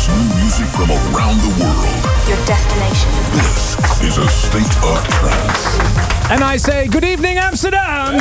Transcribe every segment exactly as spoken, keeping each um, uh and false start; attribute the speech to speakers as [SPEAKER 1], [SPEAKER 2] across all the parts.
[SPEAKER 1] new music from around the world.
[SPEAKER 2] Your destination.
[SPEAKER 1] This is a state of trance.
[SPEAKER 3] And I say good evening, Amsterdam!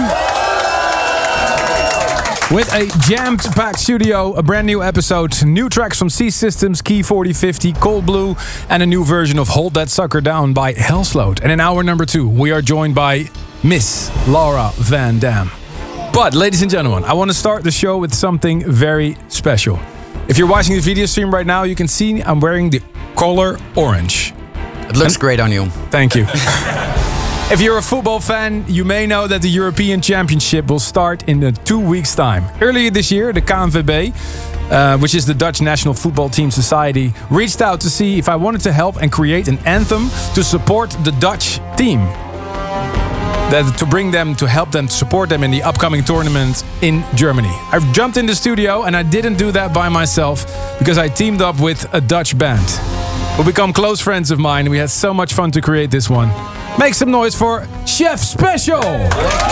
[SPEAKER 3] With a jammed-packed studio, a brand new episode, new tracks from C Systems, Key forty fifty, Cold Blue, and a new version of Hold That Sucker Down by Hellsloat. And in hour number two, we are joined by Miss Laura Van Dam. But, ladies and gentlemen, I want to start the show with something very special. If you're watching the video stream right now, you can see I'm wearing the color orange.
[SPEAKER 4] It looks and, great on you.
[SPEAKER 3] Thank you. If you're a football fan, you may know that the European Championship will start in uh, two weeks' time. Earlier this year, the K N V B, uh, which is the Dutch National Football Team Society, reached out to see if I wanted to help and create an anthem to support the Dutch team. That, to bring them, to help them, to support them in the upcoming tournament in Germany. I've jumped in the studio and I didn't do that by myself because I teamed up with a Dutch band who become close friends of mine. We had so much fun to create this one. Make some noise for Chef Special!
[SPEAKER 5] Thank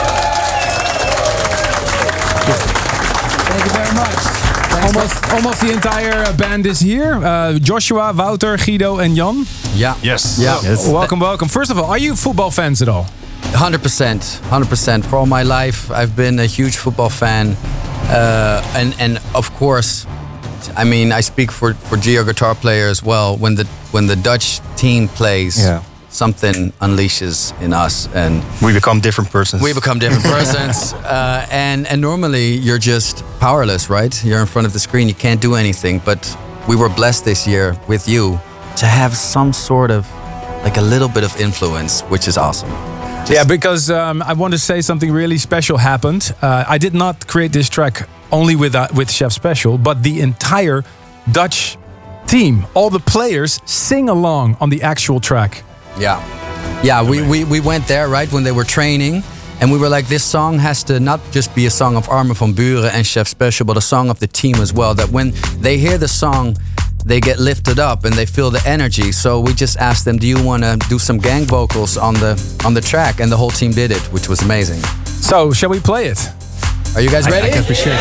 [SPEAKER 5] you very much.
[SPEAKER 3] Almost, almost the entire band is here. Uh, Joshua, Wouter, Guido and Jan.
[SPEAKER 4] Yeah.
[SPEAKER 6] Yes.
[SPEAKER 4] Yeah.
[SPEAKER 6] Yes.
[SPEAKER 3] Welcome, welcome. First of all, are you football fans at all?
[SPEAKER 4] one hundred percent. one hundred percent. For all my life, I've been a huge football fan. Uh, and, and of course, I mean, I speak for, for Geo guitar player as well. When the, when the Dutch team plays...
[SPEAKER 6] Yeah.
[SPEAKER 4] Something unleashes in us, and
[SPEAKER 6] we become different persons.
[SPEAKER 4] We become different persons, uh, and and normally you're just powerless, right? You're in front of the screen, you can't do anything. But we were blessed this year with you to have some sort of, like a little bit of influence, which is awesome.
[SPEAKER 3] Just yeah, because um, I want to say something really special happened. Uh, I did not create this track only with uh, with Chef Special, but the entire Dutch team, all the players sing along on the actual track.
[SPEAKER 4] Yeah, yeah. We, we, we went there, right, when they were training. And we were like, this song has to not just be a song of Armin van Buuren and Chef Special, but a song of the team as well. That when they hear the song, they get lifted up and they feel the energy. So we just asked them, do you want to do some gang vocals on the on the track? And the whole team did it, which was amazing.
[SPEAKER 3] So, shall we play it?
[SPEAKER 4] Are you guys ready?
[SPEAKER 5] I, I can for sure.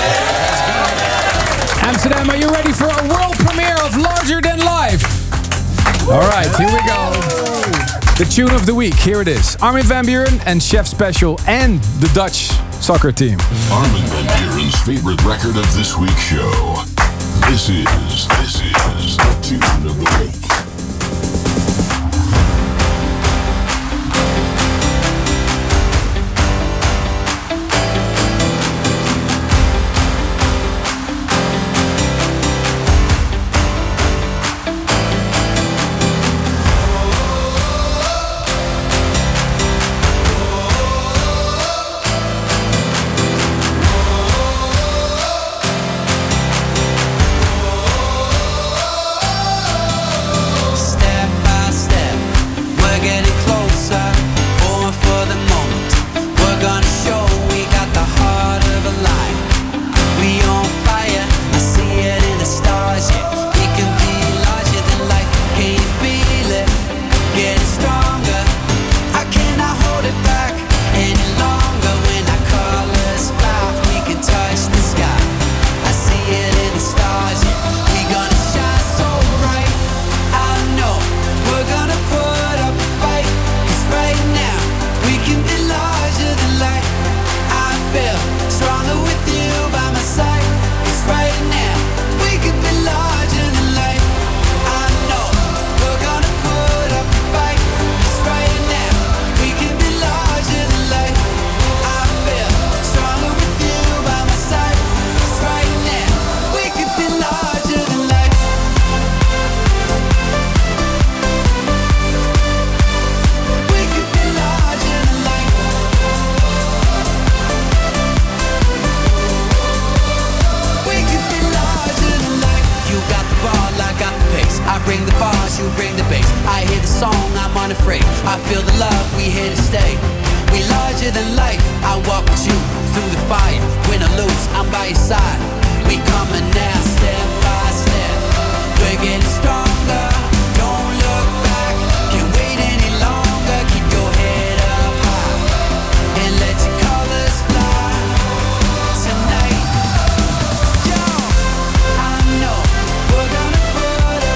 [SPEAKER 3] Amsterdam, are you ready for a world premiere of Larger Than Life? All right, here we go. The tune of the week, here it is. Armin van Buuren and Chef Special and the Dutch soccer team.
[SPEAKER 1] Armin van Buuren's favorite record of this week's show. This is, this is the tune of the week.
[SPEAKER 7] We're gonna put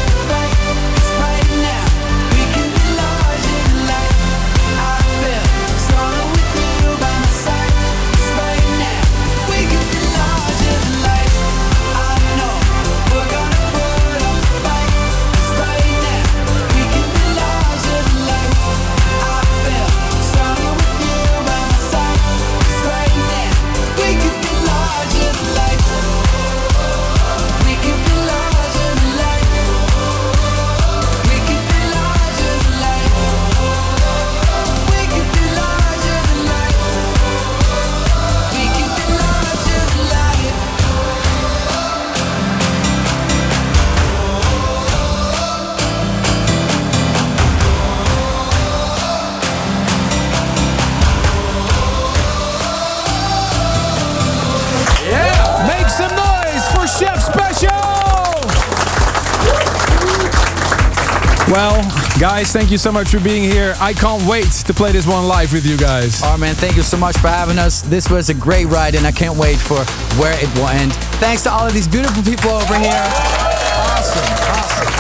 [SPEAKER 3] Well, guys, thank you so much for being here. I can't wait to play this one live with you guys.
[SPEAKER 4] Oh man, thank you so much for having us. This was a great ride and I can't wait for where it will end. Thanks to all of these beautiful people over here. Awesome, awesome.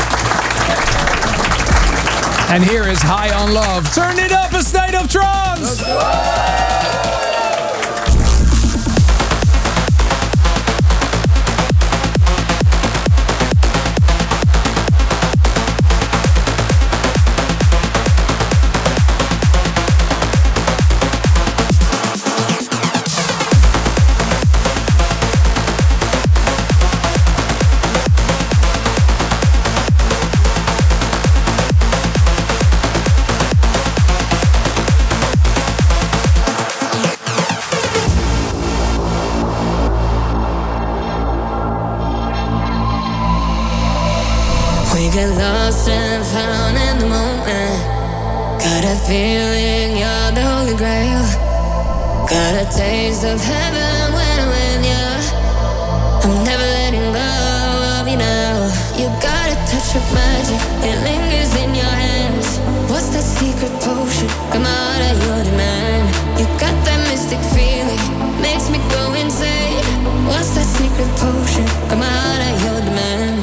[SPEAKER 3] And here is High on Love. Turn it up, a state of trance!
[SPEAKER 2] Get lost and found in the moment. Got a feeling you're the holy grail. Got a taste of heaven when I'm with you. I'm never letting go of you now. You got a touch of magic, it lingers in your hands. What's that secret potion? Come out of your demand. You got that mystic feeling, makes me go insane. What's that secret potion? Come out of your demand.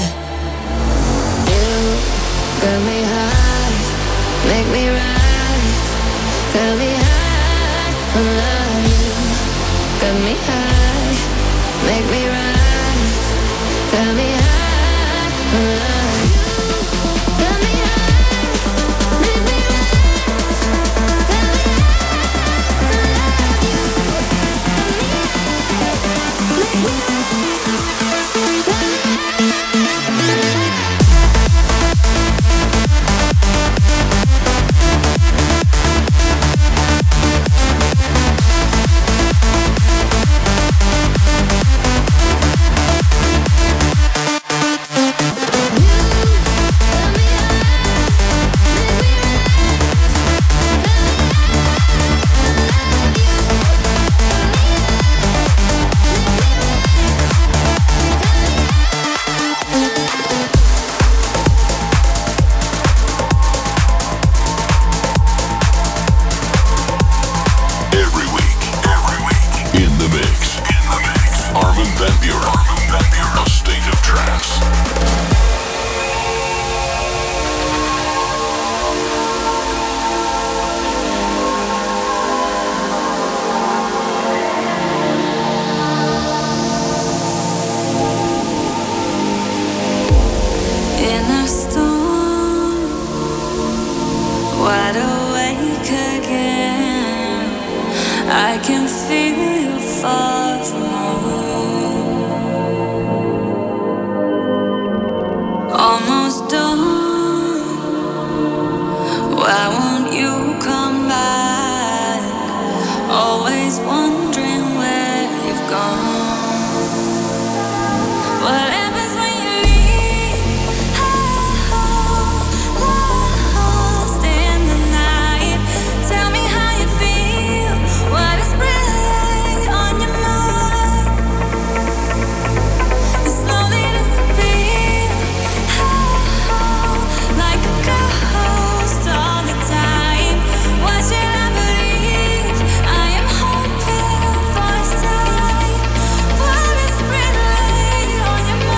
[SPEAKER 2] Got me high, make me rise. Got me high, I love you. Got me high, make me rise. Got me high, I love you. Got me high, make me rise. Got me high, I love you. Got me high, make me rise. Got me high.
[SPEAKER 5] For a sign, what is brilliant on your mind?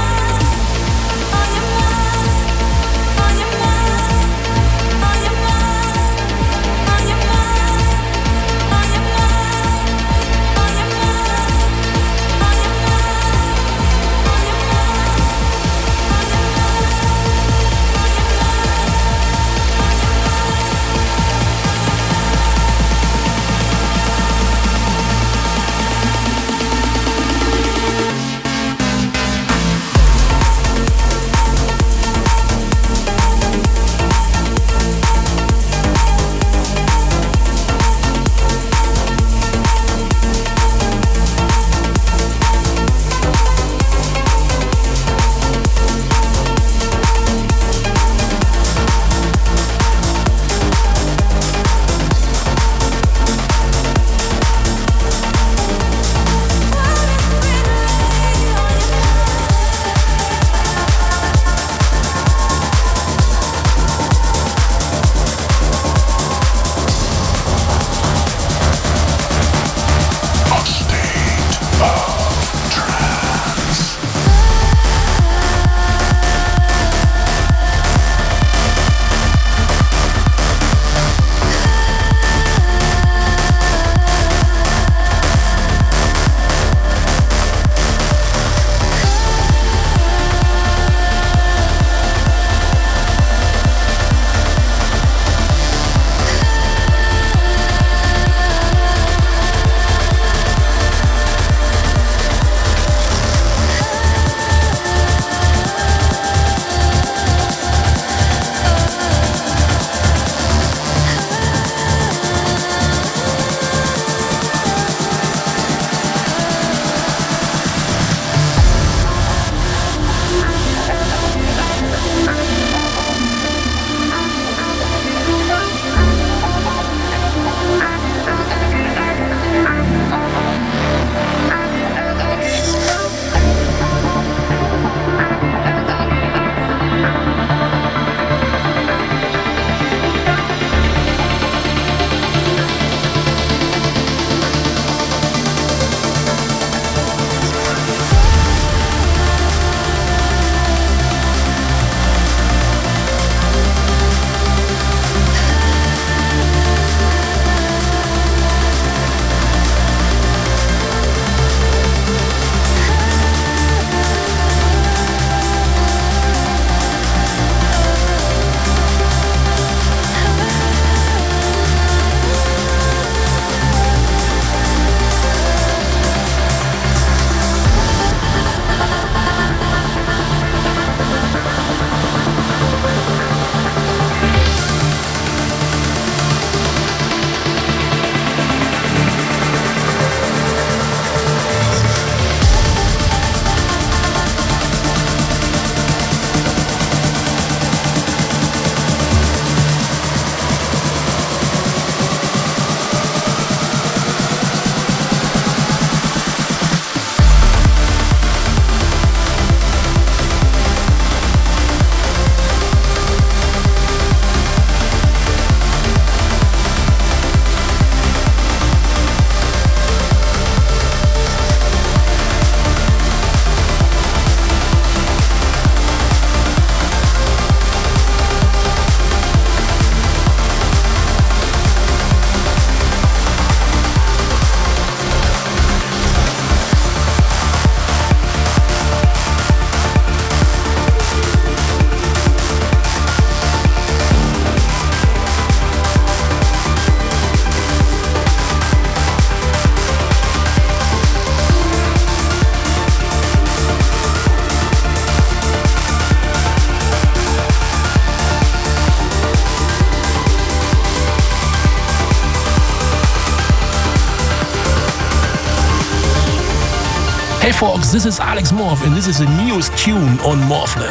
[SPEAKER 5] Hey folks, this is Alex Morph and this is the newest tune on Morphlet.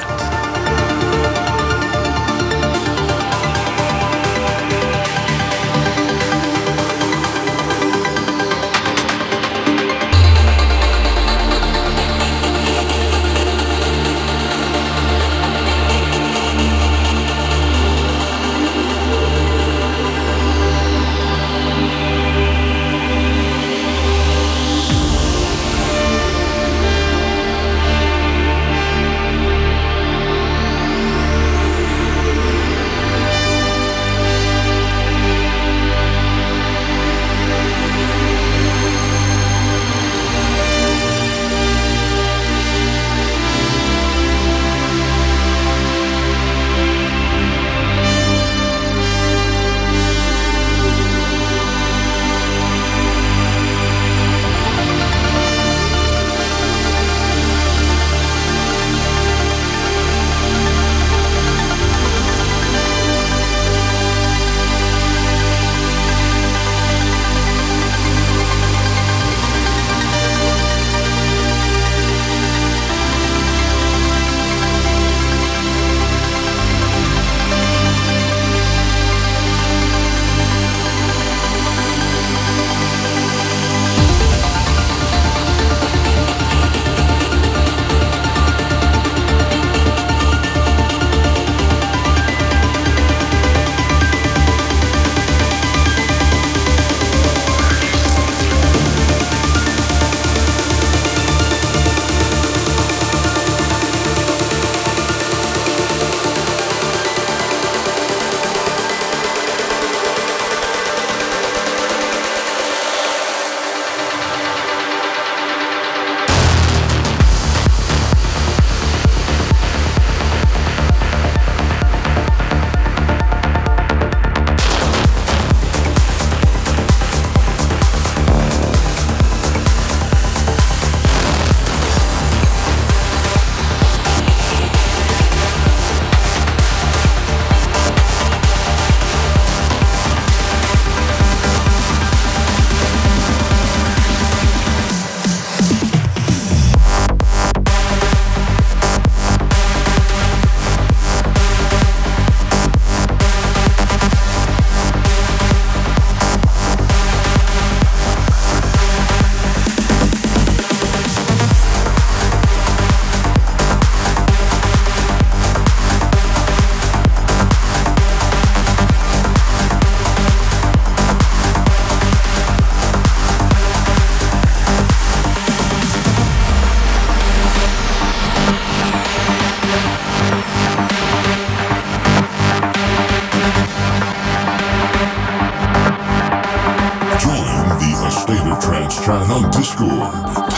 [SPEAKER 1] Trance on Discord.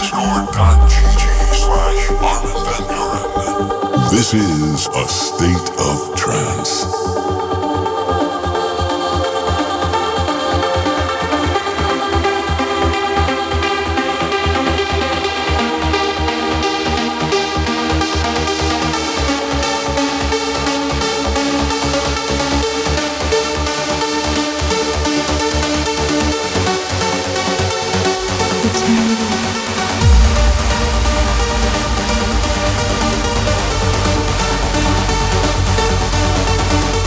[SPEAKER 1] Discord.gg slash Armin van Buuren. This is A State of Trance.
[SPEAKER 2] Eternity.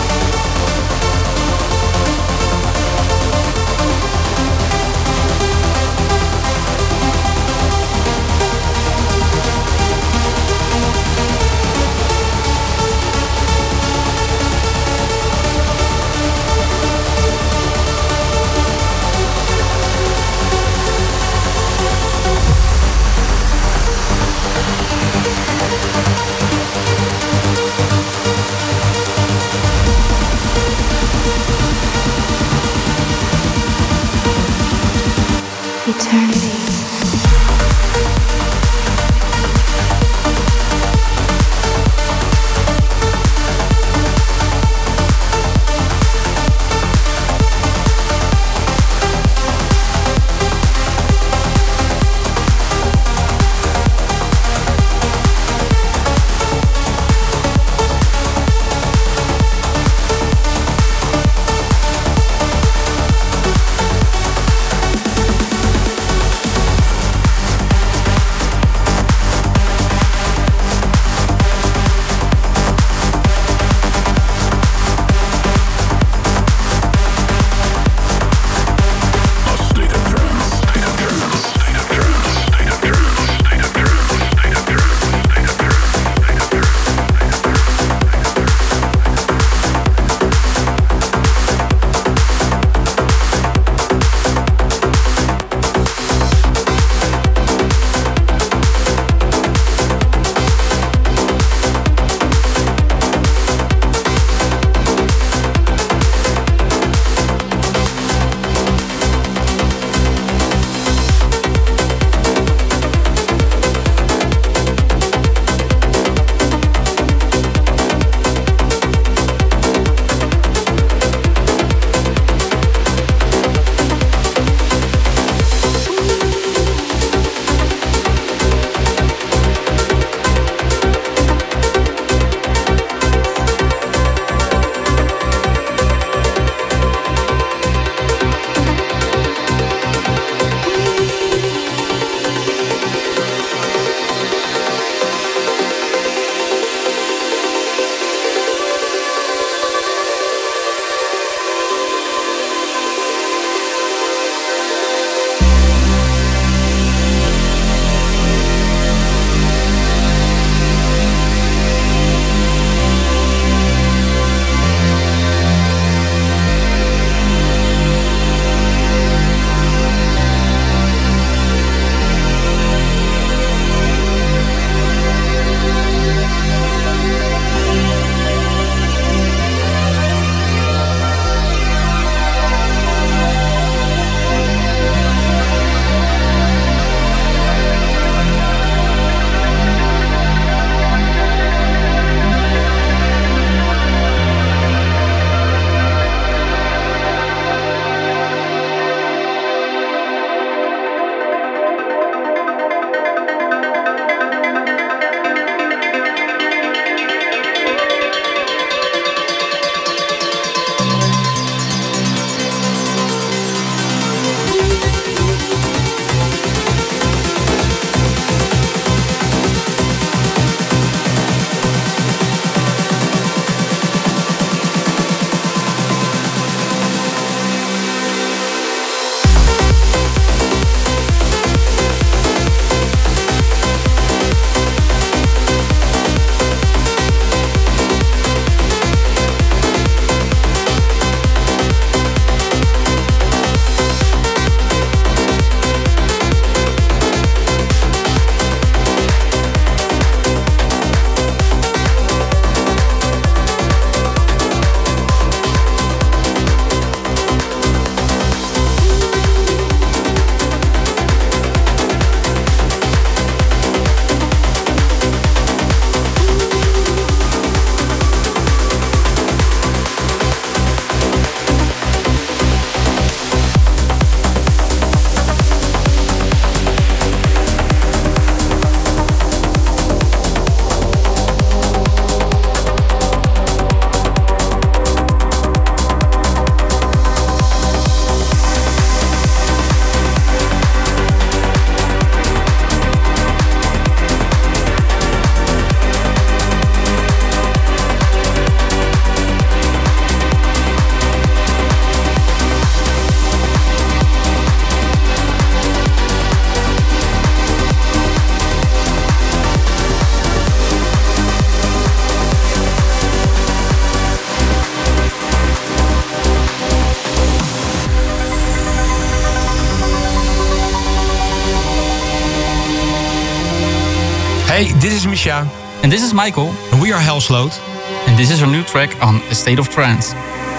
[SPEAKER 6] Hey, this is Misha.
[SPEAKER 7] And this is Michael.
[SPEAKER 6] And we are Hellsloot.
[SPEAKER 7] And this is our new track on A State of Trance.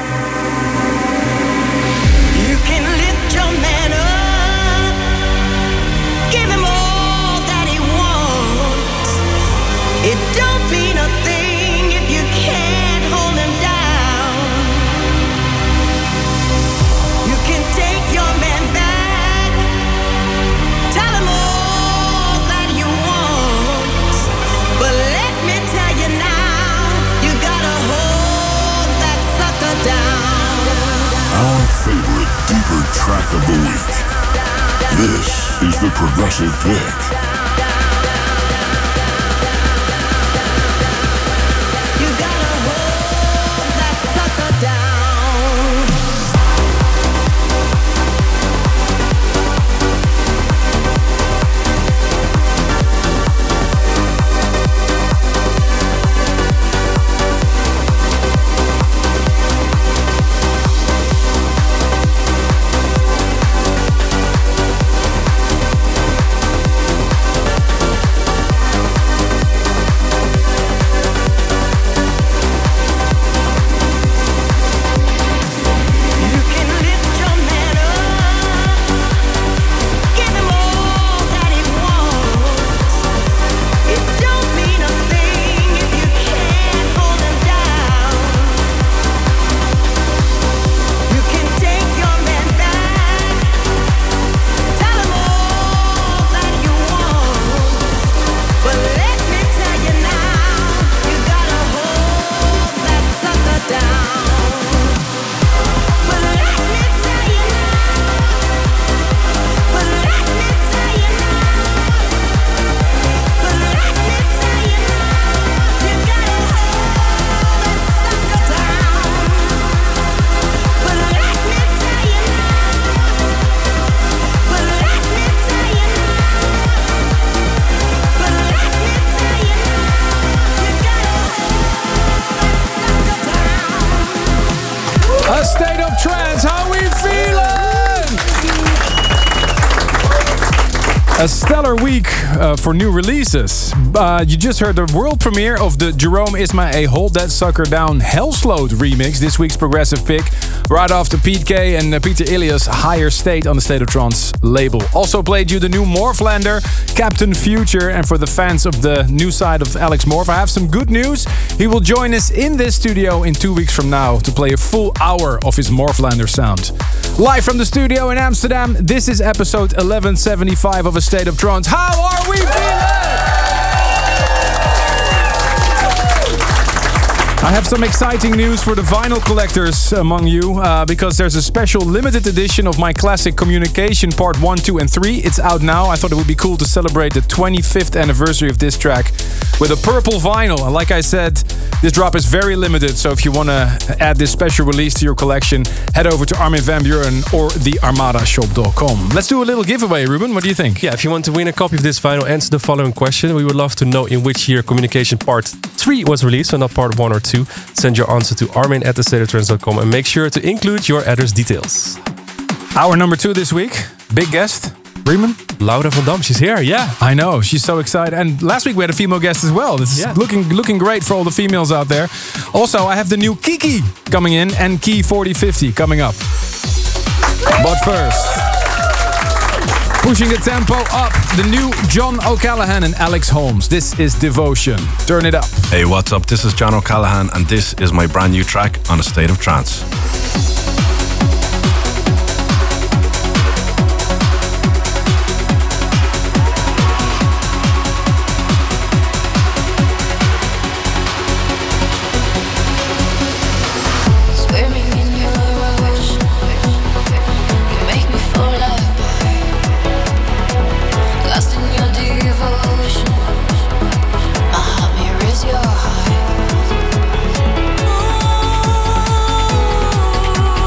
[SPEAKER 8] You can lift your man up, give him all that he wants. It don't mean a thing if you can't hold him down. You can take your man back, tell him all that you want. But let me tell you now, you gotta hold that sucker down.
[SPEAKER 1] Our favorite deeper track of the week. This is the Progressive Pick.
[SPEAKER 8] You gotta hold that sucker down. You can lift your man up, give him all that he wants. It don't mean a thing if you can't hold him down. You can take your man back, tell him all that you want. But let me tell you now, you gotta hold that sucker down. But let me tell you now, but let me tell you now, but let me tell you now, you gotta hold that sucker down. But let me tell you now, but let me tell you now, but let me tell you now, you gotta hold that sucker down.
[SPEAKER 3] A State of Trance, how we feeling? A stellar week uh, for new releases. Uh, you just heard the world premiere of the Jerome Isma-Ae Hold That Sucker Down Hellsloot remix, this week's Progressive Pick, right after Pete K and uh, Peter Ilias' Higher State on the State of Trance label. Also played you the new Morphlander, Captain Future, and for the fans of the new side of Alex Morph, I have some good news. He will join us in this studio in two weeks from now to play a full hour of his Morphlander sound. Live from the studio in Amsterdam, this is episode eleven seventy-five of A State of Trance. How are we feeling? I have some exciting news for the vinyl collectors among you, uh, because there's a special limited edition of my classic Communication Part one, two and three. It's out now. I thought it would be cool to celebrate the twenty-fifth anniversary of this track with a purple vinyl. And like I said, this drop is very limited, so if you want to add this special release to your collection, head over to Armin van Buuren or the armada shop dot com. Let's do a little giveaway, Ruben. What do you think?
[SPEAKER 9] Yeah, if you want to win a copy of this vinyl, answer the following question. We would love to know in which year Communication Part three was released, so not Part one or two. Send your answer to armin at the state of trance dot com and make sure to include your address details.
[SPEAKER 3] Our number two this week, big guest, Riemann.
[SPEAKER 9] Laura van Dam, she's here, yeah.
[SPEAKER 3] I know, she's so excited. And last week we had a female guest as well. This is
[SPEAKER 9] Yeah.
[SPEAKER 3] looking looking great for all the females out there. Also, I have the new Kiki coming in and Key forty fifty coming up. But first, pushing the tempo up, the new John O'Callaghan and Alex Holmes. This is Devotion. Turn it up.
[SPEAKER 10] Hey, what's up? This is John O'Callaghan, and this is my brand new track on A State of Trance.
[SPEAKER 2] Swimming in your ocean, you make me fall apart. Lost in your devotion, my heart mirrors your heart. Ooh.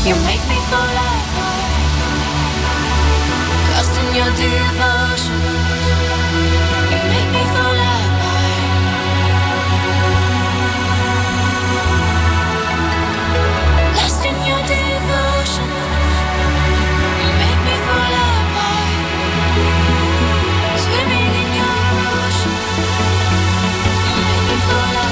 [SPEAKER 2] You make me fall like lost in your devotion. You make me fall like lost in your devotion. You make me fall like swimming in your ocean. You make me fall like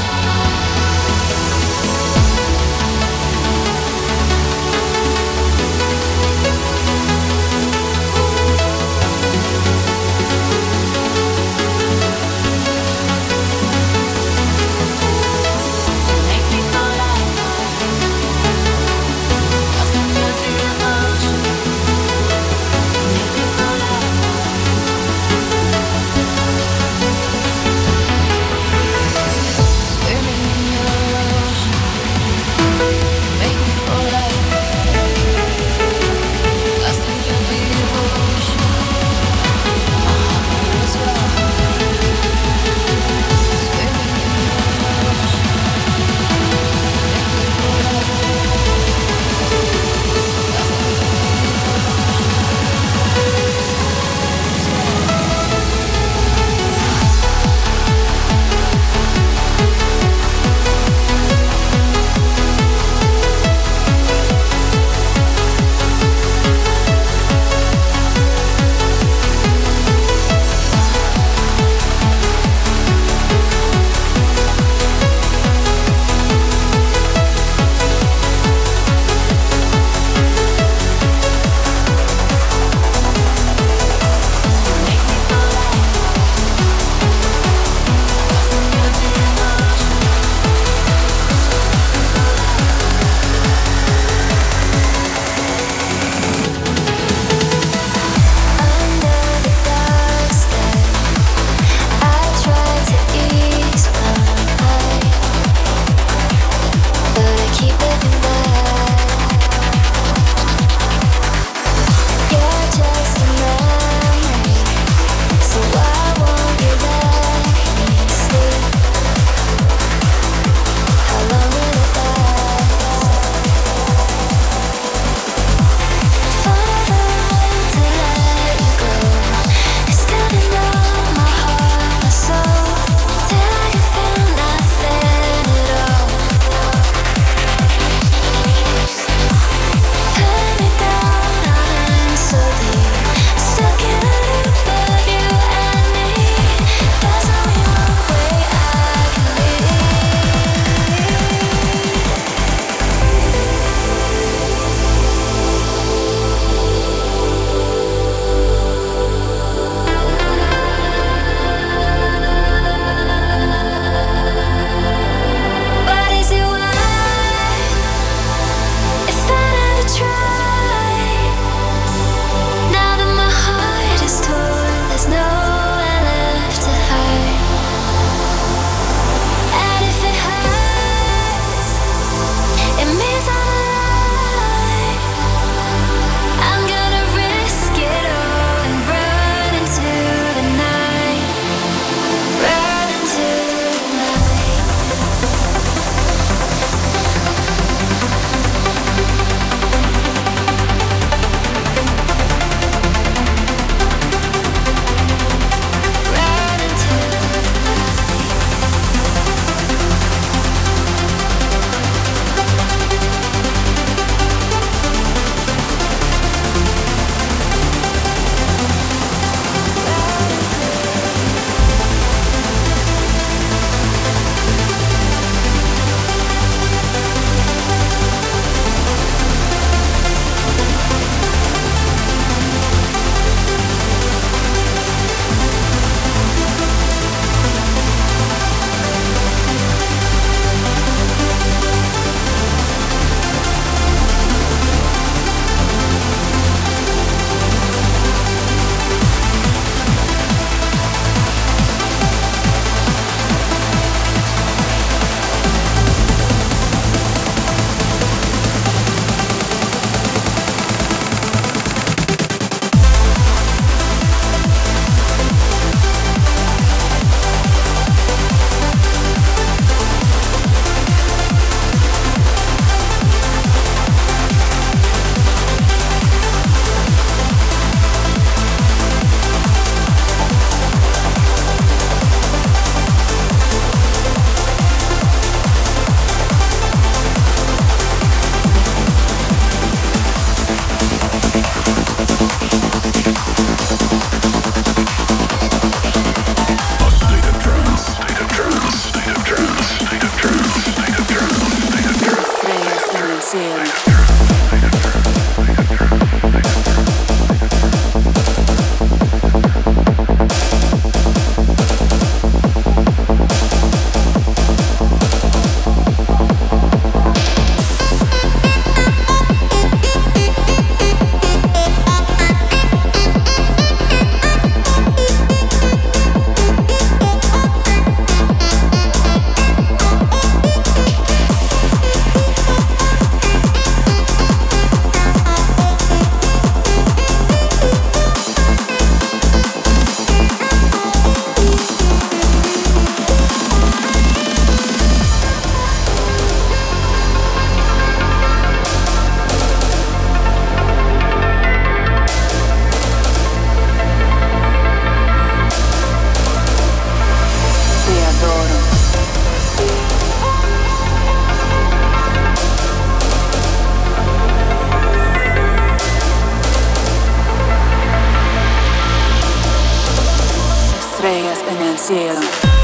[SPEAKER 11] cielo.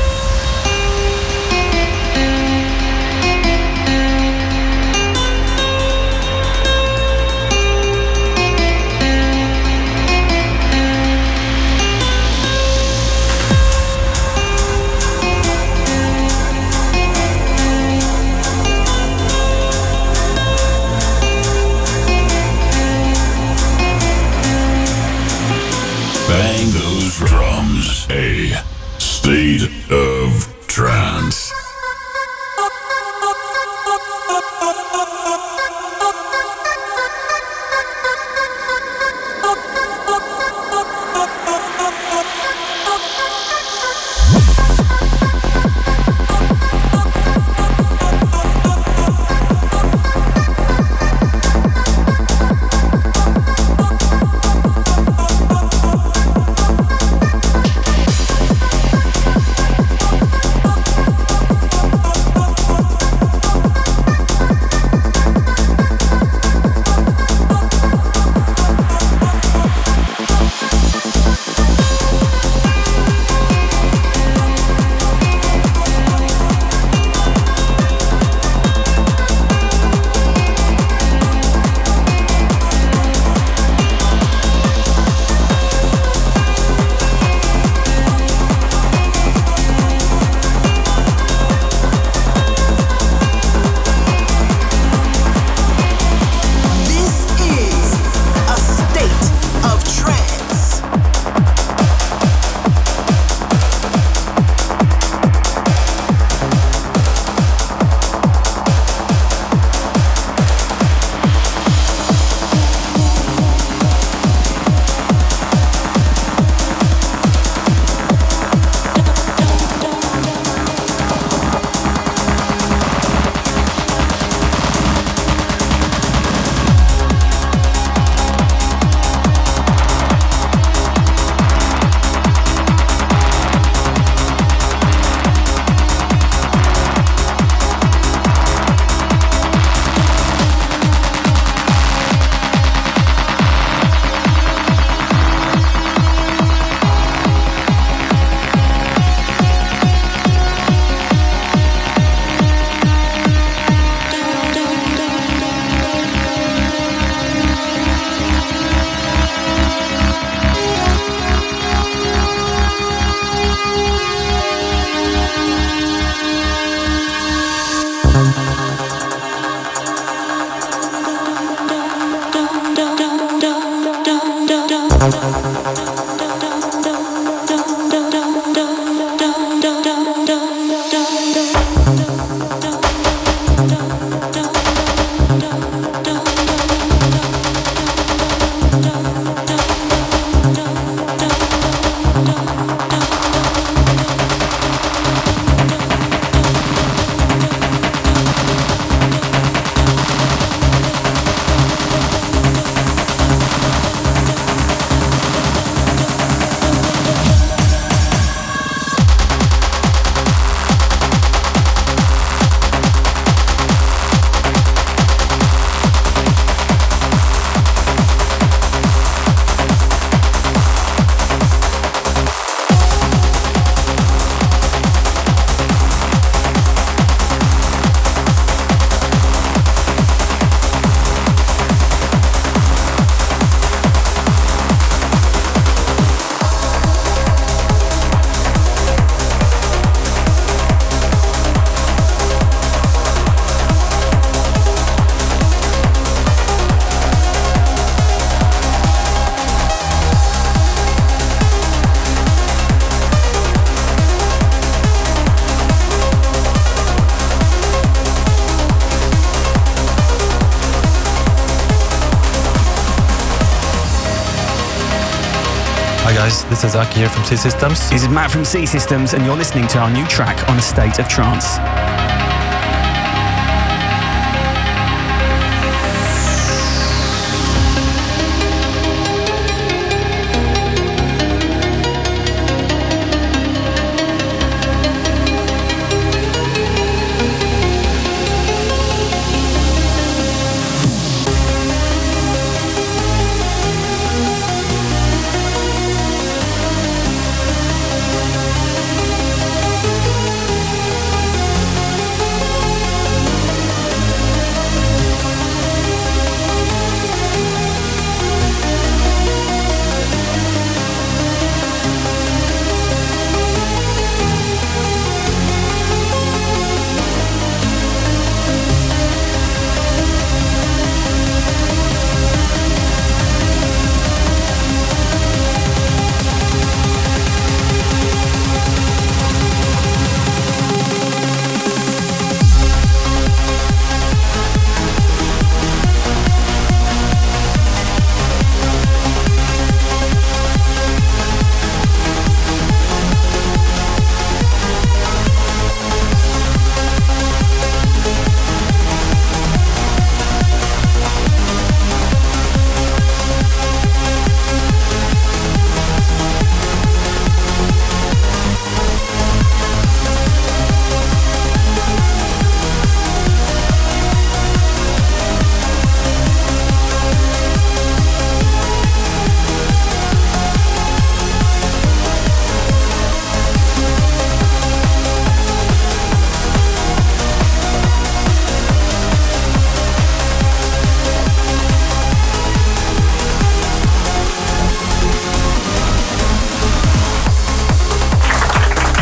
[SPEAKER 1] Bang those drums. A state of trance.
[SPEAKER 12] This is Aki here from C Systems.
[SPEAKER 13] This is Matt from C Systems, and you're listening to our new track on A State of Trance.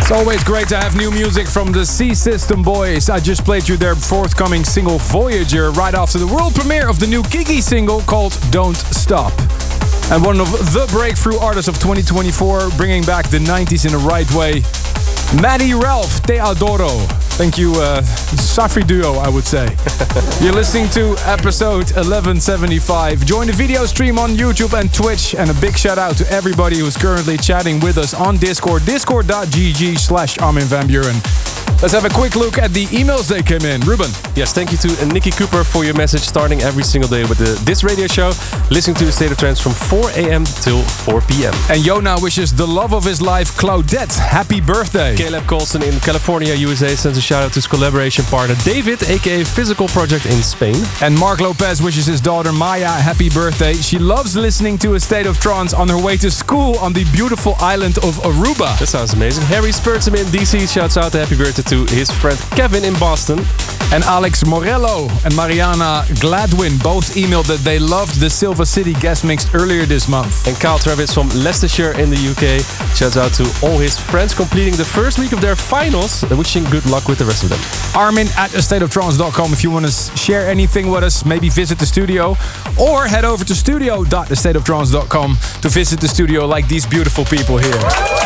[SPEAKER 3] It's always great to have new music from the C System Boys. I just played you their forthcoming single Voyager right after the world premiere of the new Kiki single called Don't Stop. And one of the breakthrough artists of twenty twenty-four, bringing back the nineties in the right way, Maddie Ralph, Te Adoro. Thank you, uh, Safri Duo, I would say. You're listening to episode eleven seventy-five. Join the video stream on YouTube and Twitch. And a big shout out to everybody who's currently chatting with us on Discord. Discord.gg slash Armin van Buuren. Let's have a quick look at the emails that came in. Ruben.
[SPEAKER 9] Yes, thank you to Nikki Cooper for your message, starting every single day with the, this radio show, listening to the State of Trance from four a.m. till four p.m.
[SPEAKER 3] And Yona wishes the love of his life, Claudette, happy birthday.
[SPEAKER 9] Caleb Colson in California, U S A, sends a shout out to his collaboration partner David, aka Physical Project in Spain.
[SPEAKER 3] And Mark Lopez wishes his daughter Maya happy birthday. She loves listening to A State of Trance on her way to school on the beautiful island of Aruba.
[SPEAKER 9] That sounds amazing. Harry Spurtsum in D C shouts out a happy birthday to his friend Kevin in Boston.
[SPEAKER 3] And Alex Morello and Mariana Gladwin both emailed that they loved the Silver City guest mix earlier this month.
[SPEAKER 9] And Kyle Travis from Leicestershire in the U K shouts out to all his friends completing the first week of their finals, wishing good luck with the rest of them.
[SPEAKER 3] Armin at a state of trance dot com if you want to share anything with us, maybe visit the studio, or head over to studio dot a state of trance dot com to visit the studio like these beautiful people here.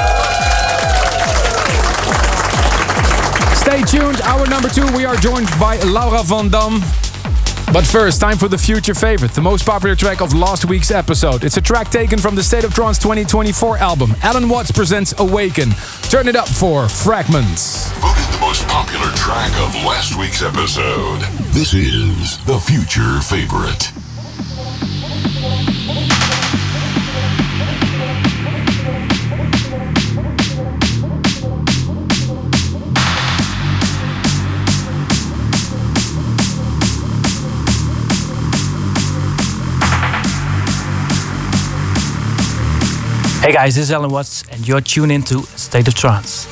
[SPEAKER 3] Stay tuned. Hour number two, we are joined by Laura Van Dam. But first, time for the future favorite, the most popular track of last week's episode. It's a track taken from the State of Trance twenty twenty-four album. Alan Watts presents Awaken. Turn it up for Fragments.
[SPEAKER 1] Voted the most popular track of last week's episode. This is the future favorite.
[SPEAKER 11] Hey guys, this is Alan Watts and you're tuned into State of Trance.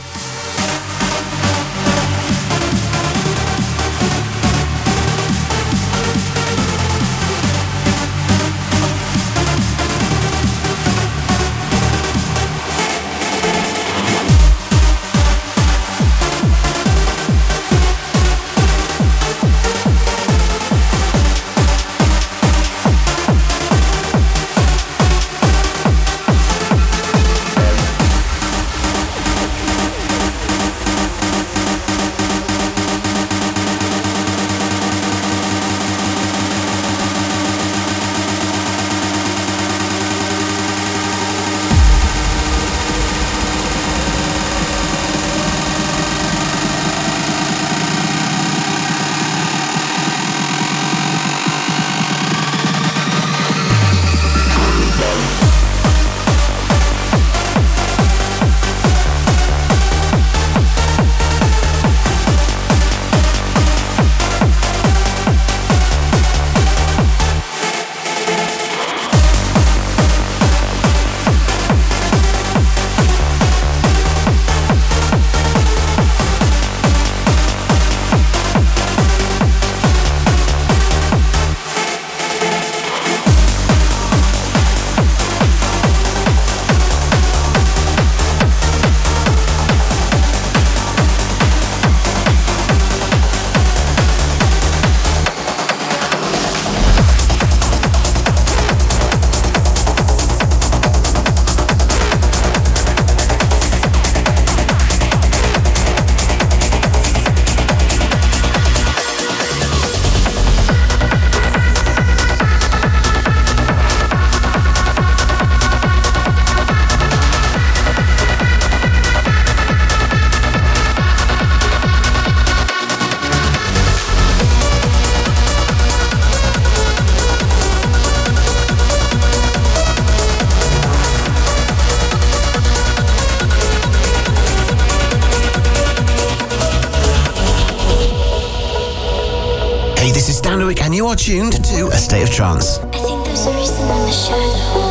[SPEAKER 14] And you are tuned to A State of Trance.
[SPEAKER 2] I think there's a reason in the shadow.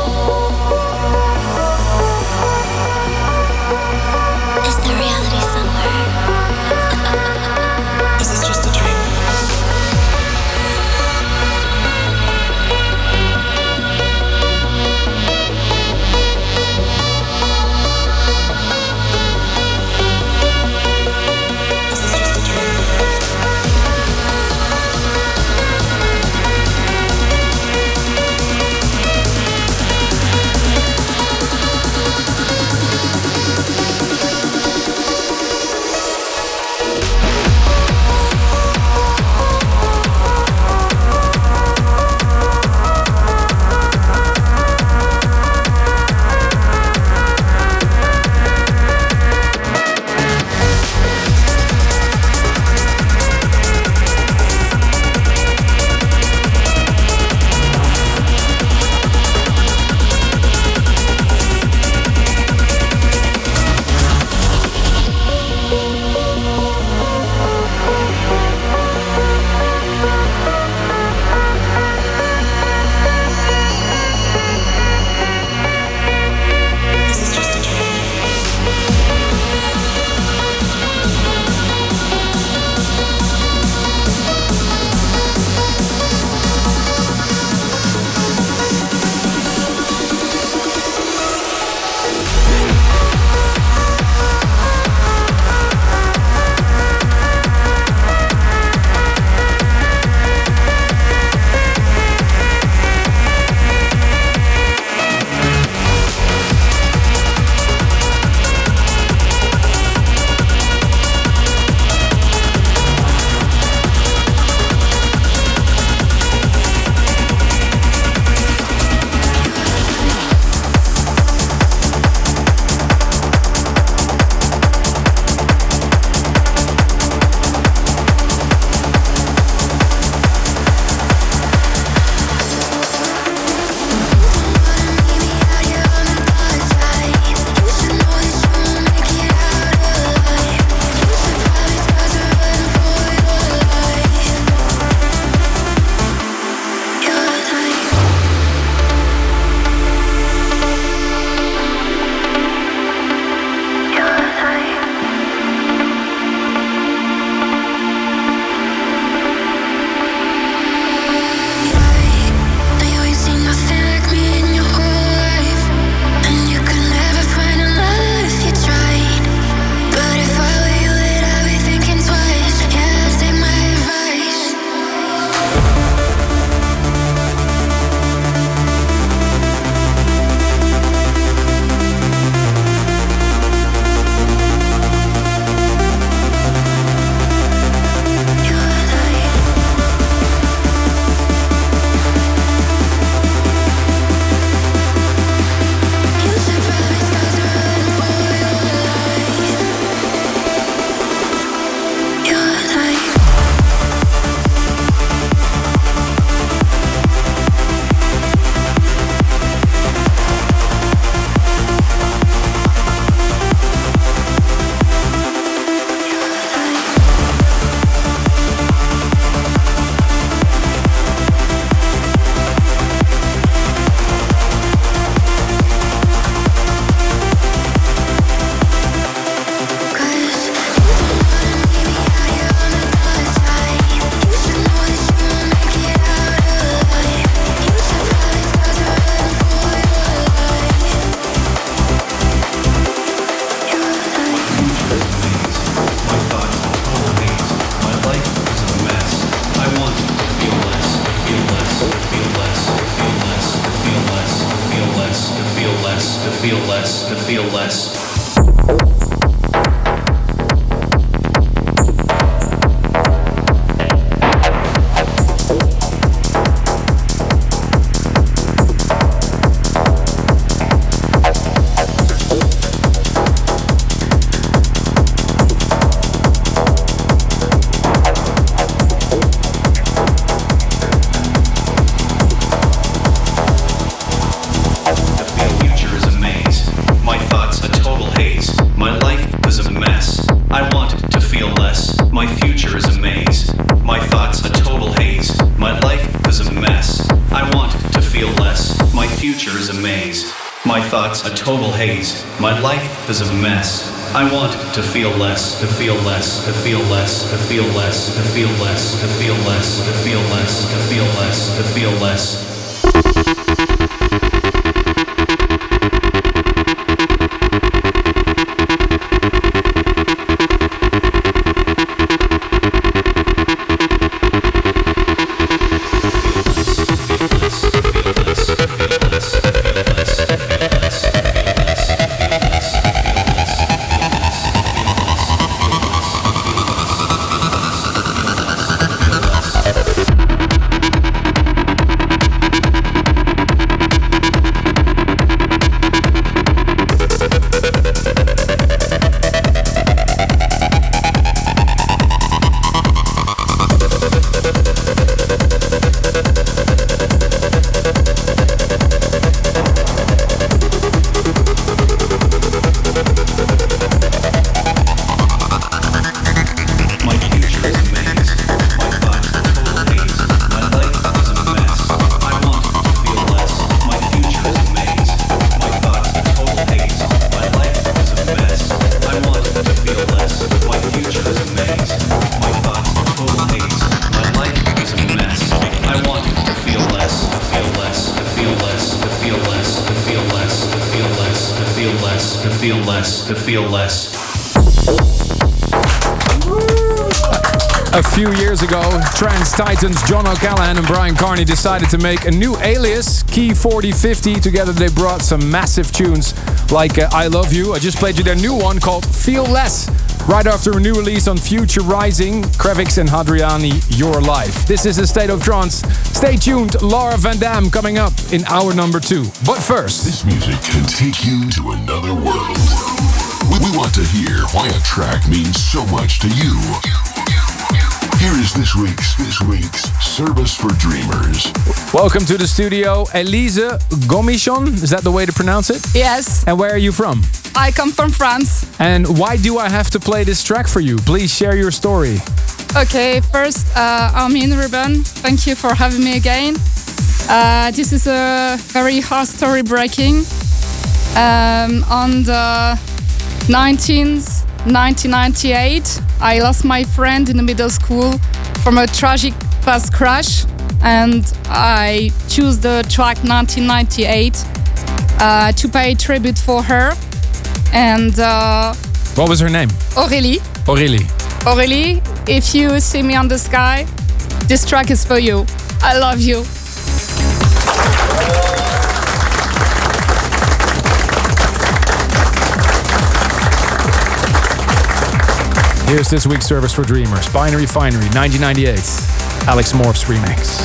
[SPEAKER 2] Is there reality somewhere? This is just a dream.
[SPEAKER 15] feel less, to feel less, to feel less. A total haze. My life is a mess. I want to feel less, to feel less, to feel less, to feel less, to feel less, to feel less, to feel less, to feel less, to feel less. To feel less.
[SPEAKER 3] A few years ago, trance titans John O'Callaghan and Brian Carney decided to make a new alias, Key forty fifty. Together they brought some massive tunes like uh, I Love You. I just played you their new one called Feel Less. Right after a new release on Future Rising, Krevix and Hadriani, Your Life. This is A State of Trance. Stay tuned, Laura Van Dam coming up in hour number two. But first...
[SPEAKER 1] This music can take you to another world. We, we want to hear why a track means so much to you. Here is this week's, this week's Service for Dreamers.
[SPEAKER 3] Welcome to the studio, Elise Gomichon. Is that the way to pronounce it?
[SPEAKER 16] Yes.
[SPEAKER 3] And where are you from?
[SPEAKER 16] I come from France.
[SPEAKER 3] And why do I have to play this track for you? Please share your story.
[SPEAKER 16] Okay, first, uh, Armin Ruben, thank you for having me again. Uh, this is a very hard story breaking. Um, on the nineteenth, nineteen ninety-eight, I lost my friend in the middle school from a tragic bus crash, and I choose the track nineteen ninety-eight uh, to pay tribute for her. And uh,
[SPEAKER 3] what was her name?
[SPEAKER 16] Aurélie.
[SPEAKER 3] Aurélie.
[SPEAKER 16] Aurélie, if you see me on the sky, this track is for you. I love you.
[SPEAKER 3] Here's this week's Service for Dreamers, Binary Finery, nineteen ninety-eight, Alex Morph's remix.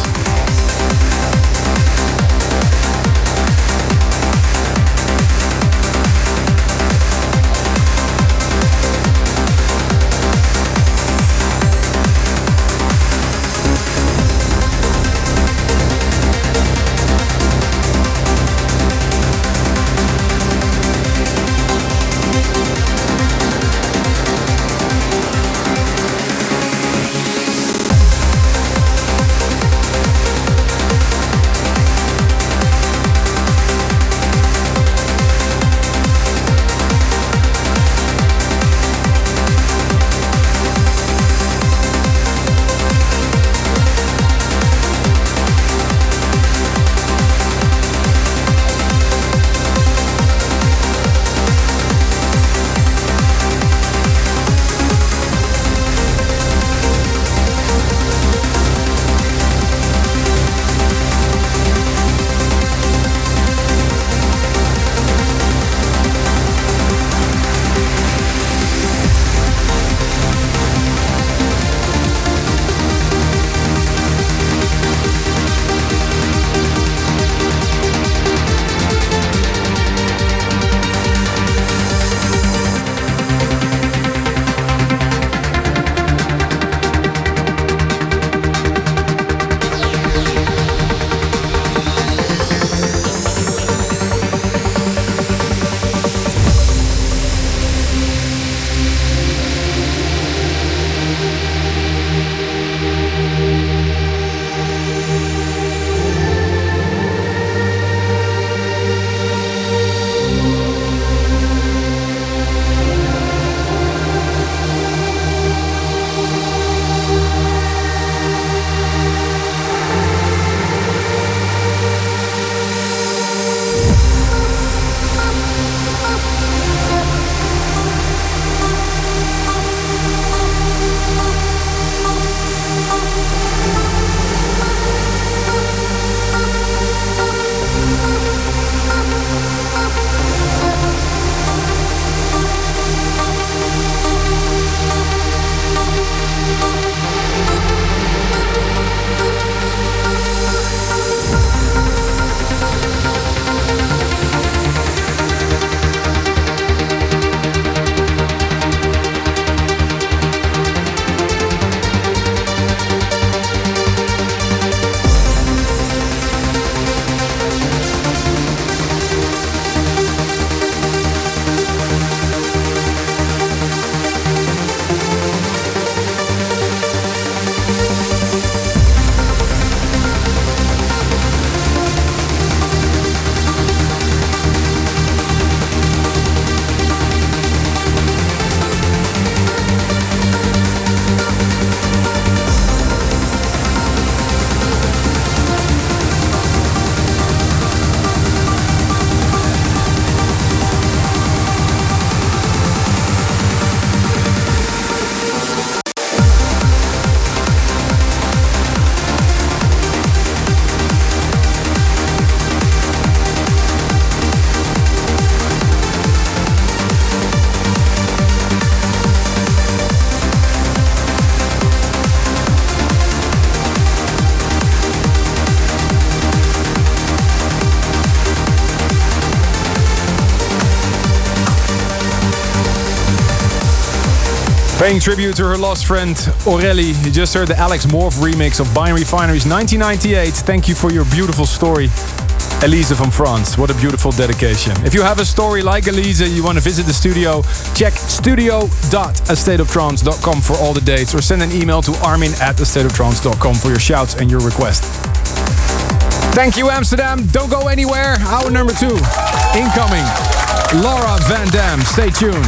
[SPEAKER 3] Paying tribute to her lost friend Aurélie. You just heard the Alex Morph remix of Binary Finery's nineteen ninety-eight. Thank you for your beautiful story, Elise from France. What a beautiful dedication. If you have a story like Elise, you want to visit the studio, check studio dot a state of trance dot com for all the dates, or send an email to armin at a state of trance dot com for your shouts and your requests. Thank you, Amsterdam. Don't go anywhere. Hour number two. Incoming. Laura Van Dam. Stay tuned.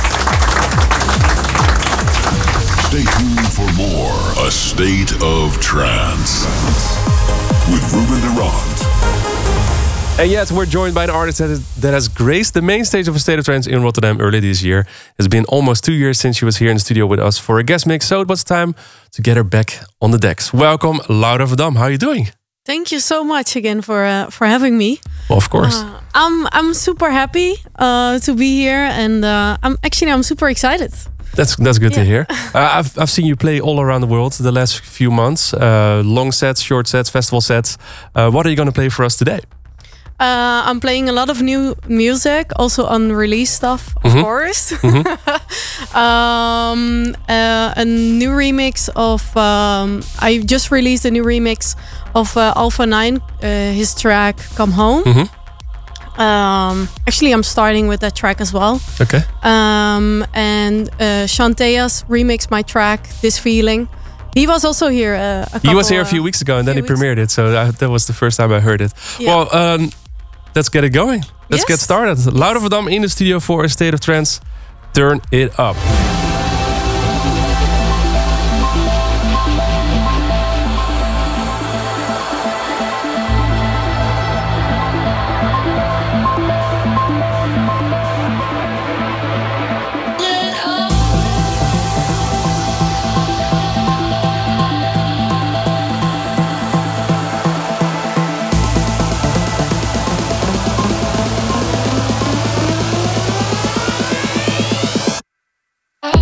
[SPEAKER 1] Stay tuned for more A State of Trance with Ruben de Ronde.
[SPEAKER 9] And yes, we're joined by an artist that, is, that has graced the main stage of A State of Trance in Rotterdam early this year. It's been almost two years since she was here in the studio with us for a guest mix, so it was time to get her back on the decks. Welcome, Laura Van Dam. How are you doing?
[SPEAKER 17] Thank you so much again for uh, for having me.
[SPEAKER 9] Well, of course.
[SPEAKER 17] Uh, I'm I'm super happy uh, to be here, and uh, I'm actually I'm super excited.
[SPEAKER 9] That's that's good
[SPEAKER 17] Yeah.
[SPEAKER 9] to hear. Uh, I've I've seen you play all around the world the last few months. Uh, long sets, short sets, festival sets. Uh, what are you going to play for us today?
[SPEAKER 17] Uh, I'm playing a lot of new music, also unreleased stuff, of
[SPEAKER 9] Mhm.
[SPEAKER 17] course.
[SPEAKER 9] Mhm.
[SPEAKER 17] um, uh, a new remix of. Um, I just released a new remix of uh, Alpha nine, uh, his track "Come Home."
[SPEAKER 9] Mhm.
[SPEAKER 17] Um, actually, I'm starting with that track as well.
[SPEAKER 9] Okay.
[SPEAKER 17] Um, and uh, Shanteas remixed my track "This Feeling." He was also here. Uh, a couple,
[SPEAKER 9] He was here a few
[SPEAKER 17] uh,
[SPEAKER 9] weeks ago, and then he
[SPEAKER 17] few
[SPEAKER 9] premiered it. So I, that was the first time I heard it.
[SPEAKER 17] Yeah.
[SPEAKER 9] Well, um, let's get it going. Let's
[SPEAKER 17] Yes.
[SPEAKER 9] get started. Laura Van Dam in the studio for A State of Trance. Turn it up.
[SPEAKER 8] I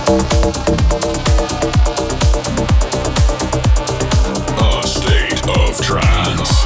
[SPEAKER 1] A state of trance.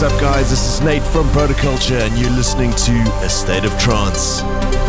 [SPEAKER 18] What's up, guys? This is Nate from Protoculture, and you're listening to A State of Trance.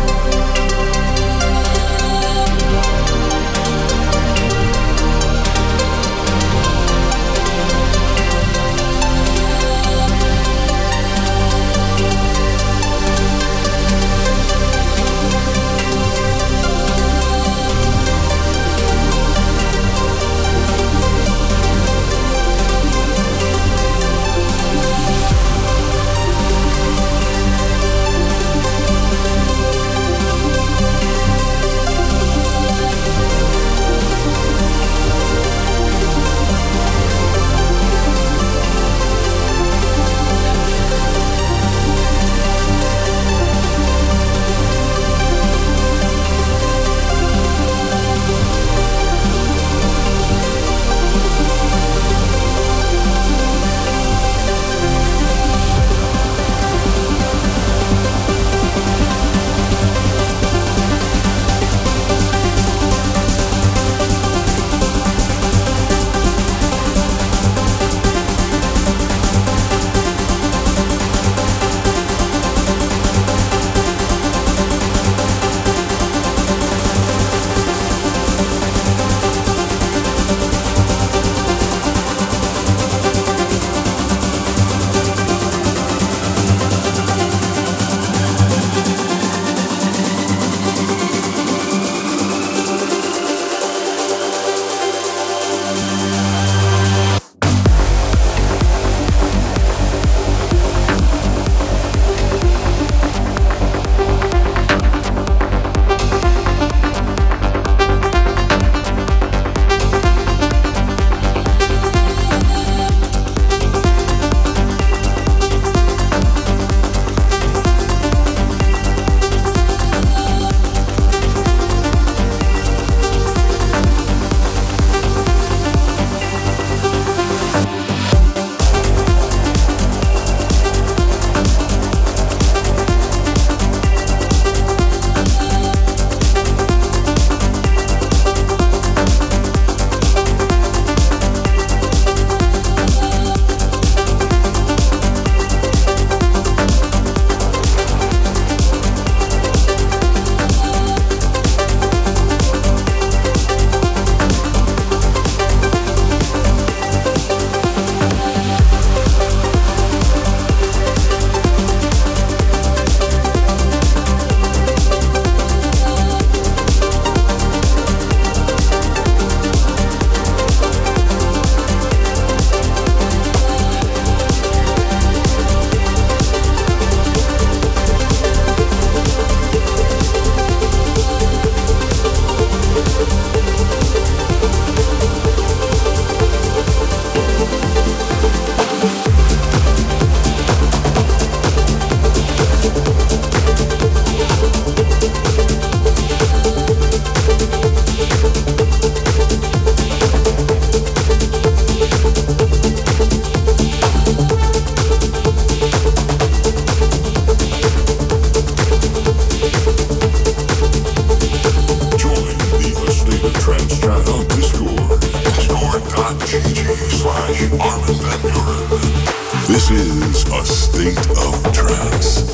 [SPEAKER 1] This is A State of Trance.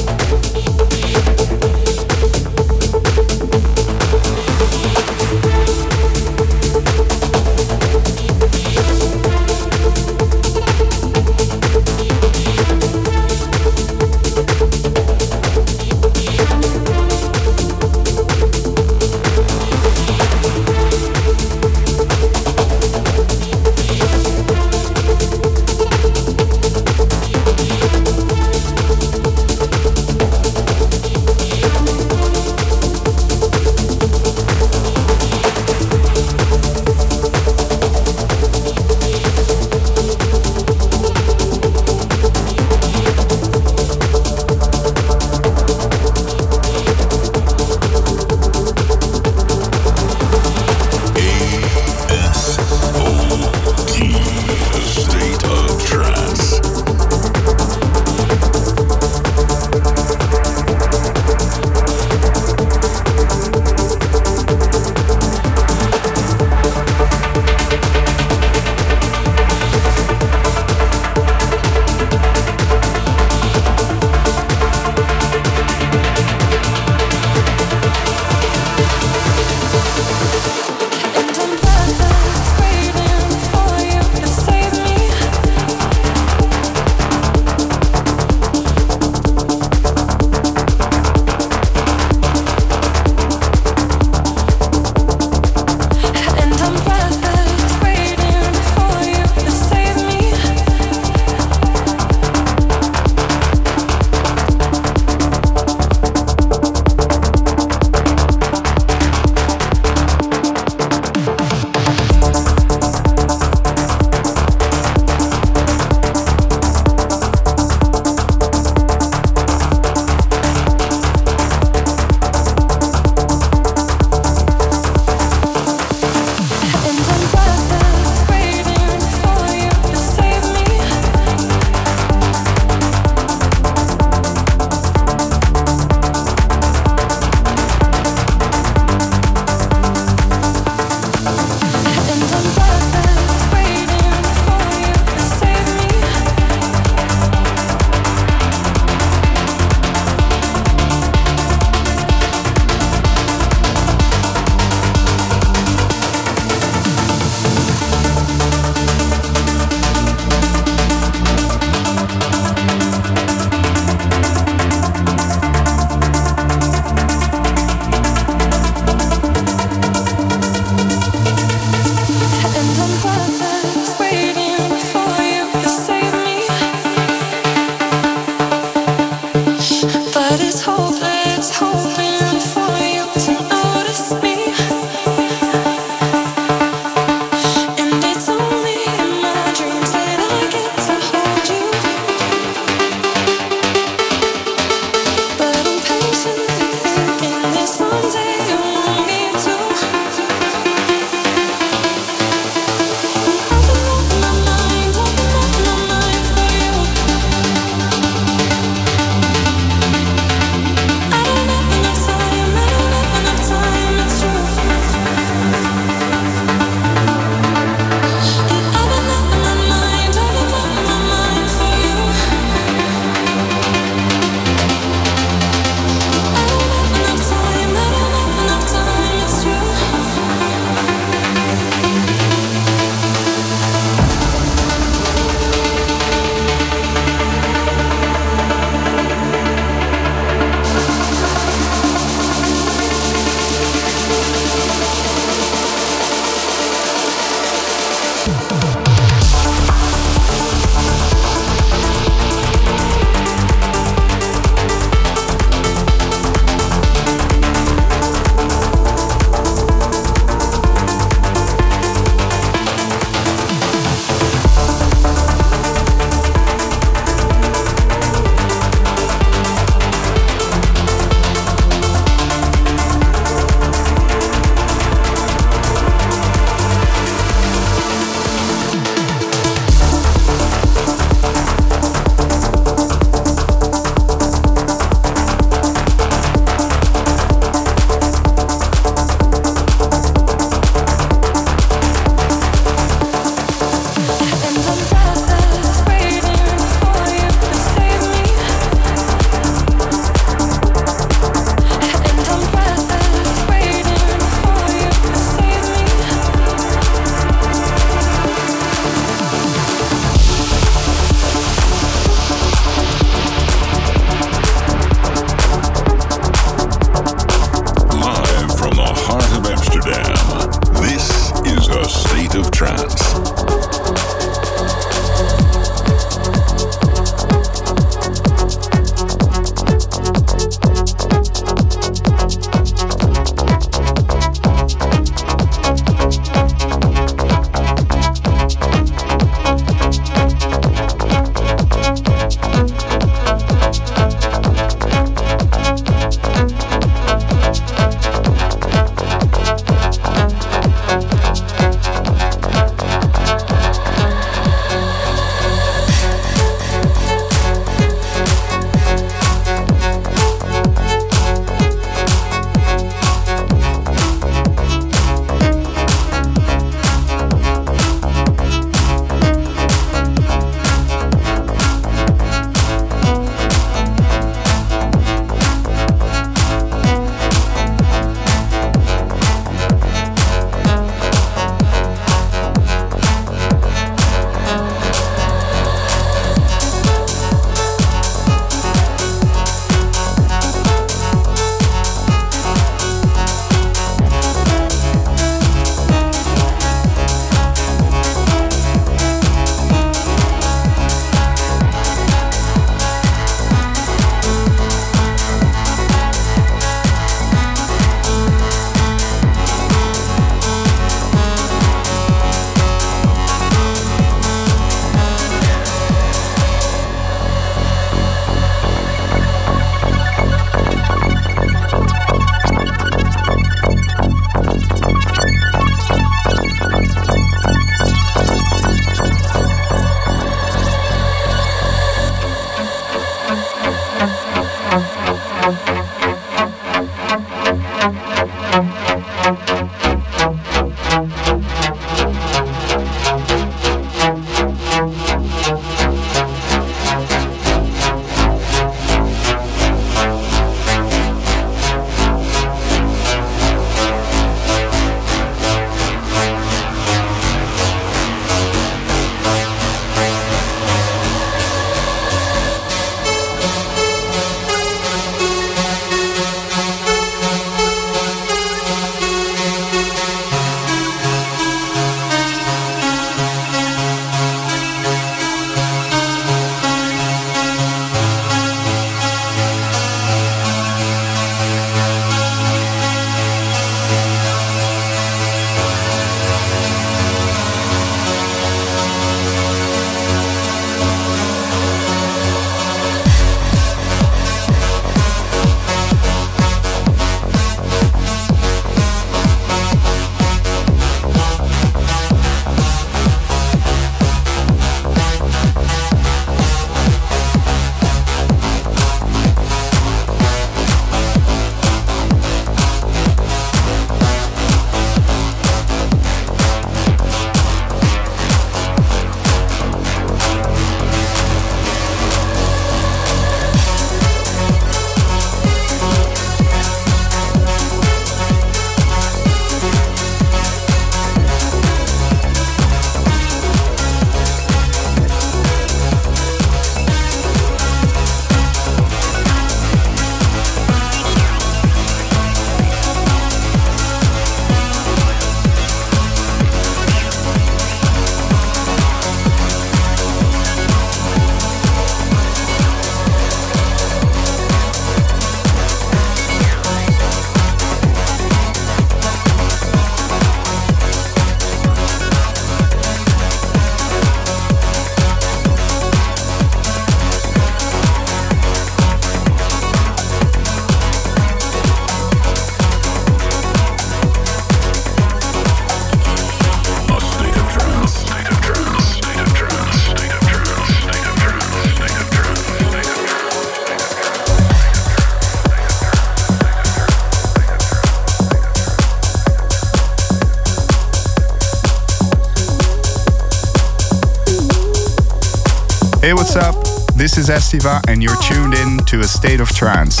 [SPEAKER 19] Hey, what's up? This is Estiva, and you're tuned in to A State of Trance.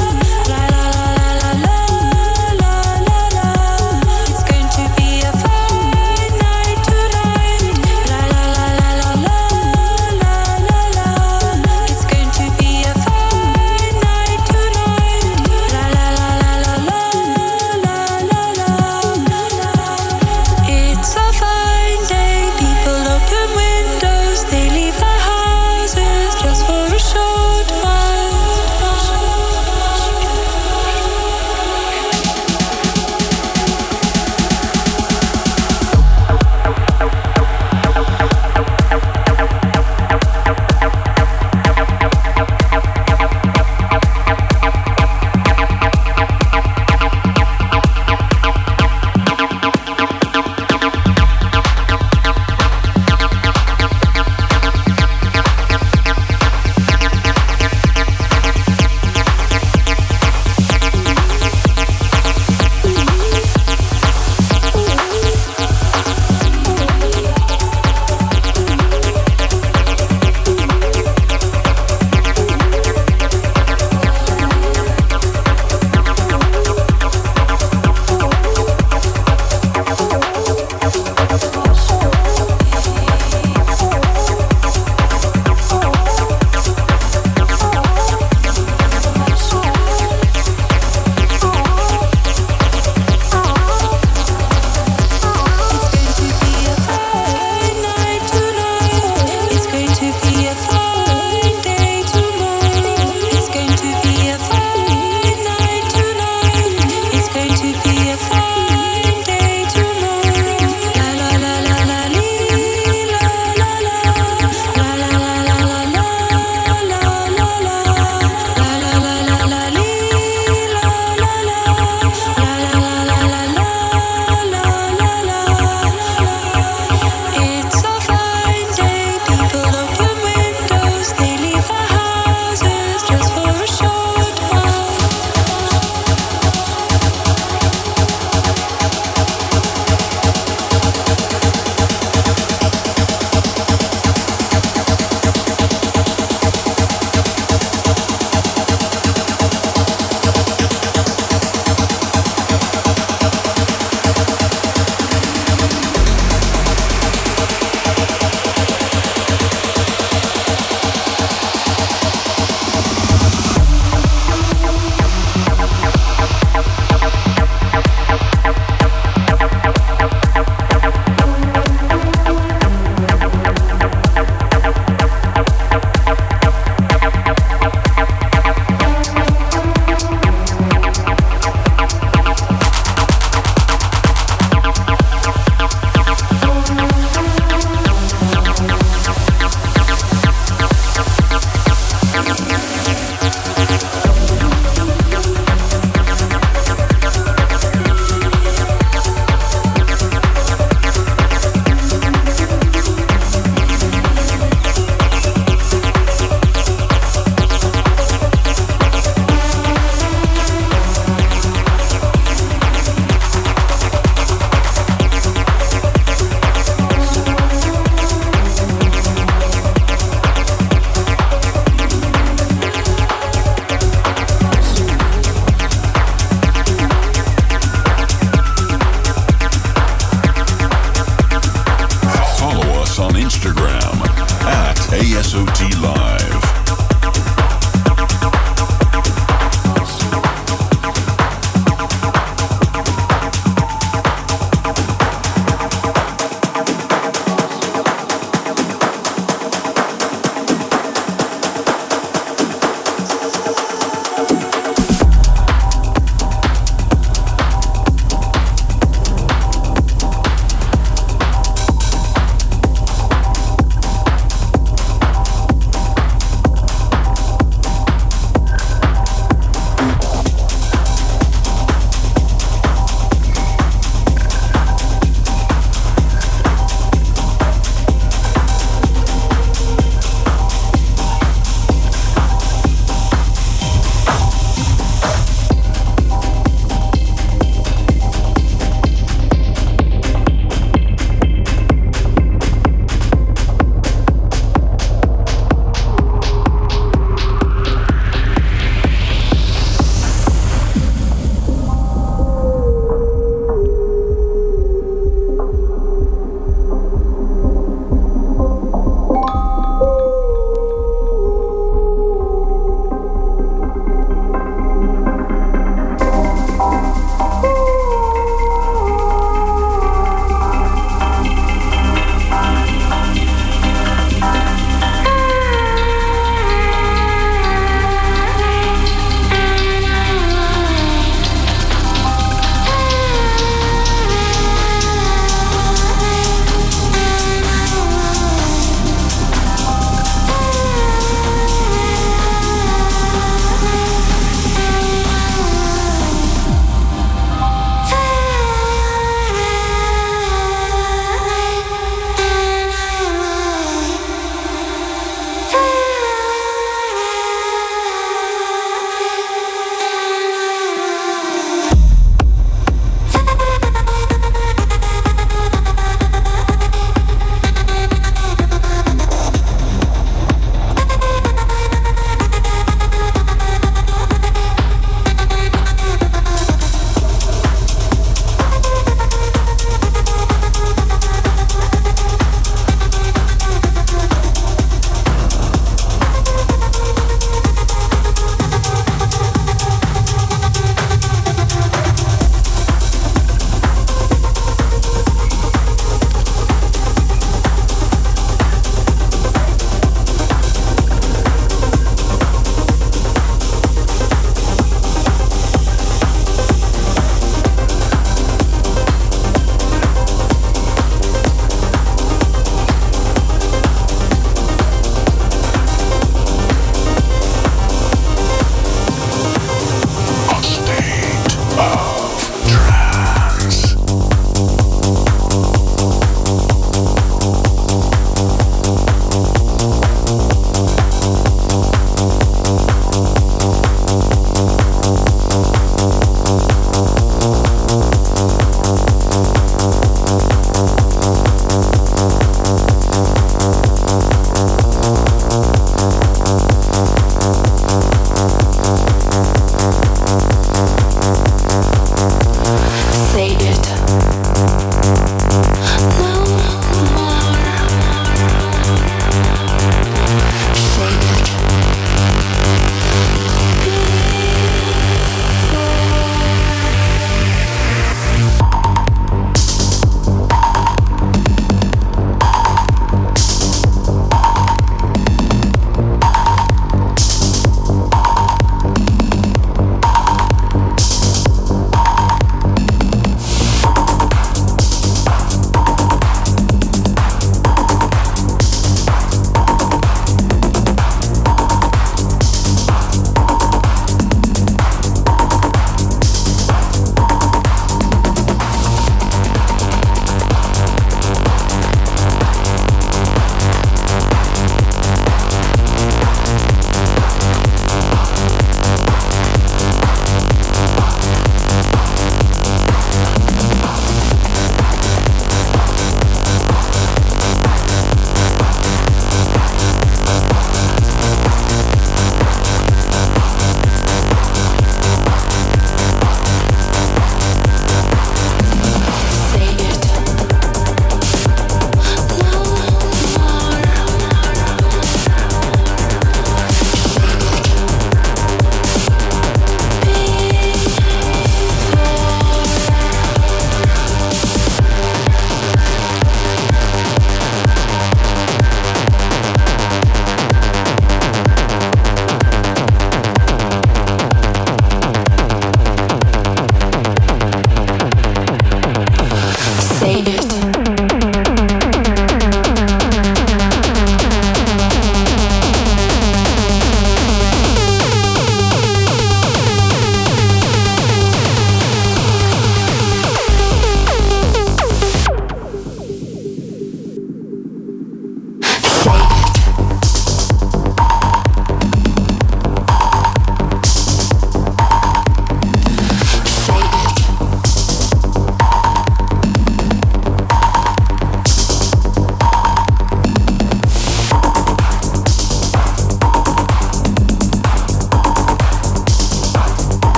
[SPEAKER 8] It's going to be a fun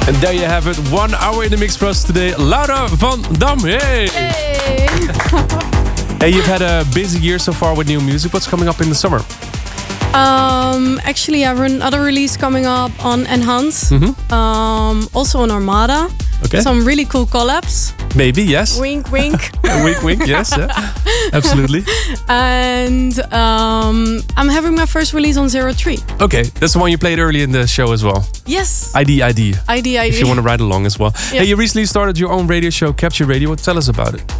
[SPEAKER 9] And there you have it. One hour in the mix for us today. Laura van Dam. Hey!
[SPEAKER 17] Hey!
[SPEAKER 9] Hey, you've had a busy year so far with new music. What's coming up in the summer?
[SPEAKER 17] Um, actually, I have another release coming up on Enhance.
[SPEAKER 9] Mm-hmm.
[SPEAKER 17] Um, also on Armada.
[SPEAKER 9] Okay.
[SPEAKER 17] Some really cool collabs.
[SPEAKER 9] Maybe, yes.
[SPEAKER 17] Wink, wink.
[SPEAKER 9] wink, wink, yes. Yeah. Absolutely.
[SPEAKER 17] And um, I'm having my first release on Zero Three.
[SPEAKER 9] Okay, that's the one you played early in the show as well.
[SPEAKER 17] Yes.
[SPEAKER 9] I D I D.
[SPEAKER 17] I D I D.
[SPEAKER 9] If you want to ride along as well.
[SPEAKER 17] Yeah.
[SPEAKER 9] Hey, you recently started your own radio show, Capture Radio. Tell us about it.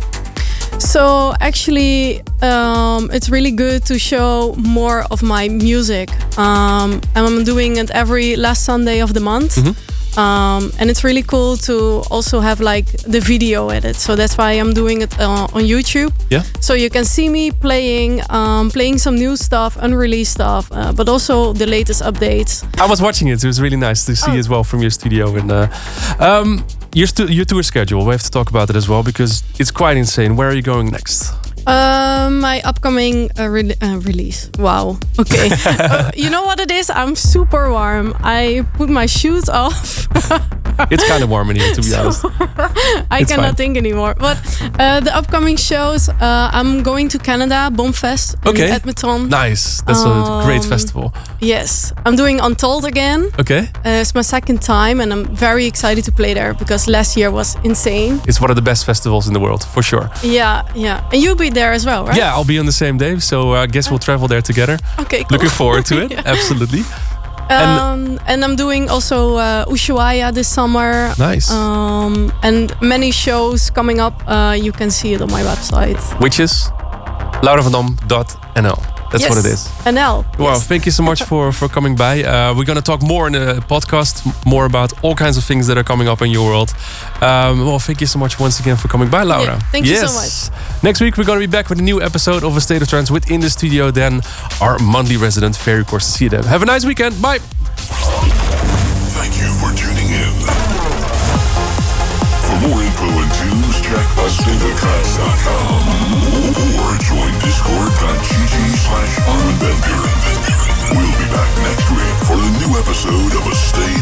[SPEAKER 17] So actually, um, it's really good to show more of my music. Um, and I'm doing it every last Sunday of the month.
[SPEAKER 9] Mm-hmm.
[SPEAKER 17] Um, and it's really cool to also have like the video edit. So that's why I'm doing it uh, on YouTube.
[SPEAKER 9] Yeah.
[SPEAKER 17] So you can see me playing, um, playing some new stuff, unreleased stuff, uh, but also the latest updates.
[SPEAKER 9] I was watching it. It was really nice to see
[SPEAKER 17] Oh.
[SPEAKER 9] as well from your studio. And uh, um, your, stu- your tour schedule. We have to talk about it as well because it's quite insane. Where are you going next?
[SPEAKER 17] Um, my upcoming uh, re- uh, release. Wow. Okay. uh, you know what it is? I'm super warm. I put my shoes off.
[SPEAKER 9] It's kind of warm in here, to be honest.
[SPEAKER 17] I
[SPEAKER 9] It's
[SPEAKER 17] cannot
[SPEAKER 9] fine.
[SPEAKER 17] think anymore. But uh, the upcoming shows, uh, I'm going to Canada, Bombfest in
[SPEAKER 9] Okay.
[SPEAKER 17] Edmonton.
[SPEAKER 9] Nice. That's a great
[SPEAKER 17] Um,
[SPEAKER 9] festival.
[SPEAKER 17] Yes, I'm doing Untold again.
[SPEAKER 9] Okay.
[SPEAKER 17] Uh, it's my second time, and I'm very excited to play there because last year was insane.
[SPEAKER 9] It's one of the best festivals in the world, for sure.
[SPEAKER 17] Yeah, yeah. And you'll be there as well, right?
[SPEAKER 9] Yeah, I'll be on the same day, so uh, I guess we'll travel there together.
[SPEAKER 17] Okay, cool.
[SPEAKER 9] Looking forward to it,
[SPEAKER 17] Yeah.
[SPEAKER 9] absolutely.
[SPEAKER 17] Um, and I'm doing also uh, Ushuaia this summer.
[SPEAKER 9] Nice.
[SPEAKER 17] Um, and many shows coming up. Uh, you can see it on my website.
[SPEAKER 9] Which is lauravandam dot n l. That's
[SPEAKER 17] Yes,
[SPEAKER 9] what it is.
[SPEAKER 17] N L.
[SPEAKER 9] Wow,
[SPEAKER 17] yes.
[SPEAKER 9] thank you so much for, for coming by. Uh, we're going to talk more in the podcast, m- more about all kinds of things that are coming up in your world. Um, well, thank you so much once again for coming by, Laura.
[SPEAKER 17] Yeah, thank you so
[SPEAKER 9] Yes. Next week, we're going to be back with a new episode of A State of Trance within the studio. Then our monthly resident, Ferry Corsicidem. Have a nice weekend. Bye.
[SPEAKER 1] Thank you for tuning in. For more info and tunes, check a state of trance dot com or join discord.gg slash Armin Van Buren. We'll be back next week for a new episode of A State